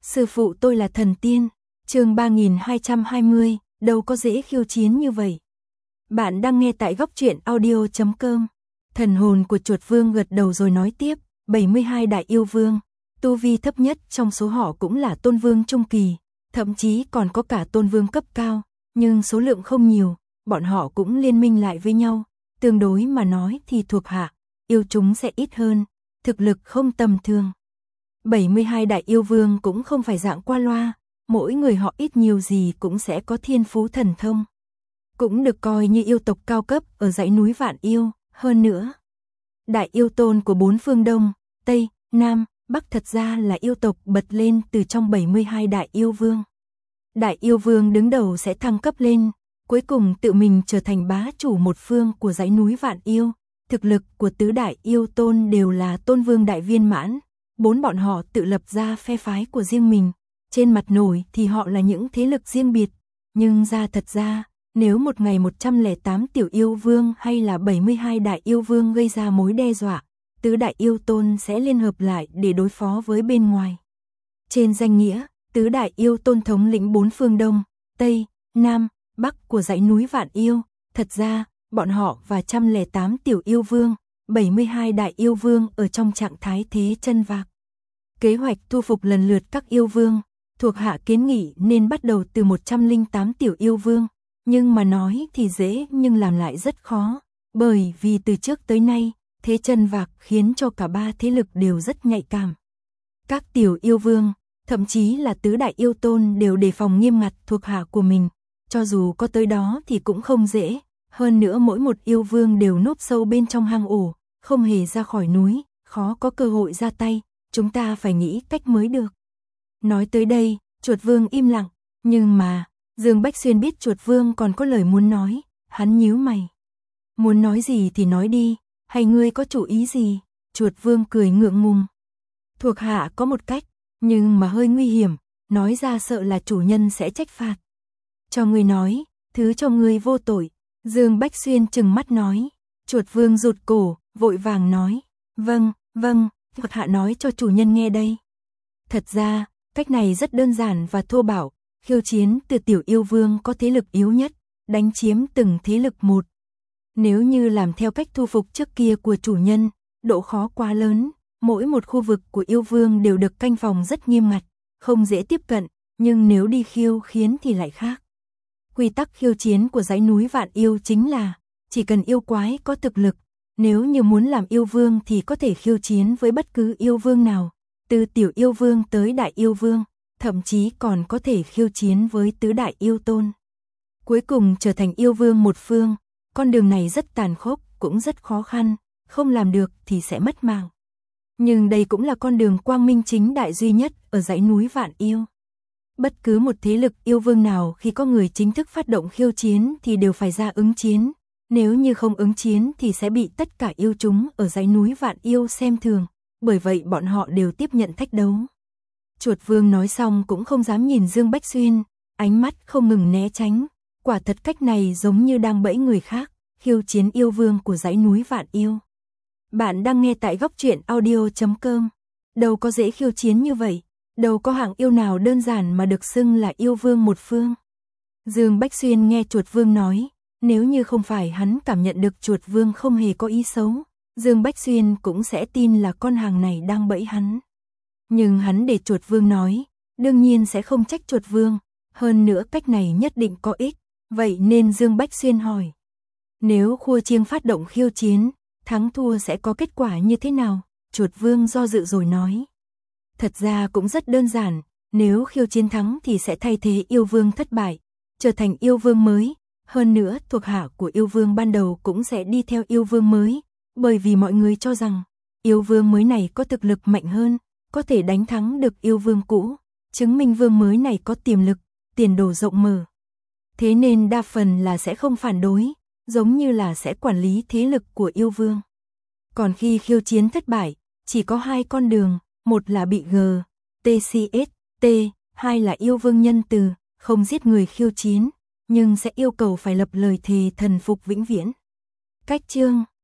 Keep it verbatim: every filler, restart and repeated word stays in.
Sư phụ tôi là thần tiên. Chương ba nghìn hai trăm hai mươi, đâu có dễ khiêu chiến như vậy. Bạn đang nghe tại góc truyện audio chấm com. Thần hồn của chuột vương gật đầu rồi nói tiếp, bảy mươi hai đại yêu vương, tu vi thấp nhất trong số họ cũng là tôn vương trung kỳ, thậm chí còn có cả tôn vương cấp cao, nhưng số lượng không nhiều, bọn họ cũng liên minh lại với nhau, tương đối mà nói thì thuộc hạ, yêu chúng sẽ ít hơn, thực lực không tầm thường. bảy mươi hai đại yêu vương cũng không phải dạng qua loa, mỗi người họ ít nhiều gì cũng sẽ có thiên phú thần thông. Cũng được coi như yêu tộc cao cấp ở dãy núi Vạn Yêu, hơn nữa. Đại yêu tôn của bốn phương Đông, Tây, Nam, Bắc thật ra là yêu tộc bật lên từ trong bảy mươi hai đại yêu vương. Đại yêu vương đứng đầu sẽ thăng cấp lên, cuối cùng tự mình trở thành bá chủ một phương của dãy núi Vạn Yêu. Thực lực của tứ đại yêu tôn đều là tôn vương đại viên mãn, bốn bọn họ tự lập ra phe phái của riêng mình. Trên mặt nổi thì họ là những thế lực riêng biệt, nhưng ra thật ra, nếu một ngày một trăm lẻ tám tiểu yêu vương hay là bảy mươi hai đại yêu vương gây ra mối đe dọa, tứ đại yêu tôn sẽ liên hợp lại để đối phó với bên ngoài. Trên danh nghĩa, tứ đại yêu tôn thống lĩnh bốn phương Đông, Tây, Nam, Bắc của dãy núi Vạn Yêu, thật ra, bọn họ và một trăm lẻ tám tiểu yêu vương, bảy mươi hai đại yêu vương ở trong trạng thái thế chân vạc. Kế hoạch thu phục lần lượt các yêu vương, thuộc hạ kiến nghị nên bắt đầu từ một trăm lẻ tám tiểu yêu vương, nhưng mà nói thì dễ nhưng làm lại rất khó, bởi vì từ trước tới nay, thế chân vạc khiến cho cả ba thế lực đều rất nhạy cảm. Các tiểu yêu vương, thậm chí là tứ đại yêu tôn đều đề phòng nghiêm ngặt thuộc hạ của mình, cho dù có tới đó thì cũng không dễ, hơn nữa mỗi một yêu vương đều núp sâu bên trong hang ổ, không hề ra khỏi núi, khó có cơ hội ra tay, chúng ta phải nghĩ cách mới được. Nói tới đây, chuột vương im lặng, nhưng mà, Dương Bách Xuyên biết chuột vương còn có lời muốn nói, hắn nhíu mày. Muốn nói gì thì nói đi, hay ngươi có chủ ý gì? Chuột vương cười ngượng ngùng. Thuộc hạ có một cách, nhưng mà hơi nguy hiểm, nói ra sợ là chủ nhân sẽ trách phạt. Cho ngươi nói, thứ cho ngươi vô tội. Dương Bách Xuyên trừng mắt nói. Chuột vương rụt cổ, vội vàng nói. Vâng, vâng, thuộc hạ nói cho chủ nhân nghe đây. Thật ra, cách này rất đơn giản và thô bạo, khiêu chiến từ tiểu yêu vương có thế lực yếu nhất, đánh chiếm từng thế lực một. Nếu như làm theo cách thu phục trước kia của chủ nhân, độ khó quá lớn, mỗi một khu vực của yêu vương đều được canh phòng rất nghiêm ngặt, không dễ tiếp cận, nhưng nếu đi khiêu khiến thì lại khác. Quy tắc khiêu chiến của dãy núi Vạn Yêu chính là, chỉ cần yêu quái có thực lực, nếu như muốn làm yêu vương thì có thể khiêu chiến với bất cứ yêu vương nào, từ tiểu yêu vương tới đại yêu vương, thậm chí còn có thể khiêu chiến với tứ đại yêu tôn. Cuối cùng trở thành yêu vương một phương, con đường này rất tàn khốc, cũng rất khó khăn, không làm được thì sẽ mất mạng. Nhưng đây cũng là con đường quang minh chính đại duy nhất ở dãy núi Vạn Yêu. Bất cứ một thế lực yêu vương nào khi có người chính thức phát động khiêu chiến thì đều phải ra ứng chiến, nếu như không ứng chiến thì sẽ bị tất cả yêu chúng ở dãy núi Vạn Yêu xem thường, bởi vậy bọn họ đều tiếp nhận thách đấu. Chuột vương nói xong cũng không dám nhìn Dương Bách Xuyên, ánh mắt không ngừng né tránh, quả thật cách này giống như đang bẫy người khác, khiêu chiến yêu vương của dãy núi Vạn Yêu. Bạn đang nghe tại góc truyện audio chấm com. Đâu có dễ khiêu chiến như vậy, đâu có hạng yêu nào đơn giản mà được xưng là yêu vương một phương. Dương Bách Xuyên nghe chuột vương nói, nếu như không phải hắn cảm nhận được chuột vương không hề có ý xấu, Dương Bách Xuyên cũng sẽ tin là con hàng này đang bẫy hắn. Nhưng hắn để chuột vương nói, đương nhiên sẽ không trách chuột vương, hơn nữa cách này nhất định có ích, vậy nên Dương Bách Xuyên hỏi. Nếu khua chiêng phát động khiêu chiến, thắng thua sẽ có kết quả như thế nào? Chuột vương do dự rồi nói. Thật ra cũng rất đơn giản, nếu khiêu chiến thắng thì sẽ thay thế yêu vương thất bại, trở thành yêu vương mới, hơn nữa thuộc hạ của yêu vương ban đầu cũng sẽ đi theo yêu vương mới, bởi vì mọi người cho rằng, yêu vương mới này có thực lực mạnh hơn, có thể đánh thắng được yêu vương cũ, chứng minh vương mới này có tiềm lực, tiền đồ rộng mở. Thế nên đa phần là sẽ không phản đối, giống như là sẽ quản lý thế lực của yêu vương. Còn khi khiêu chiến thất bại, chỉ có hai con đường, một là bị G, T C S, T, hai là yêu vương nhân từ, không giết người khiêu chiến, nhưng sẽ yêu cầu phải lập lời thề thần phục vĩnh viễn. Cách chương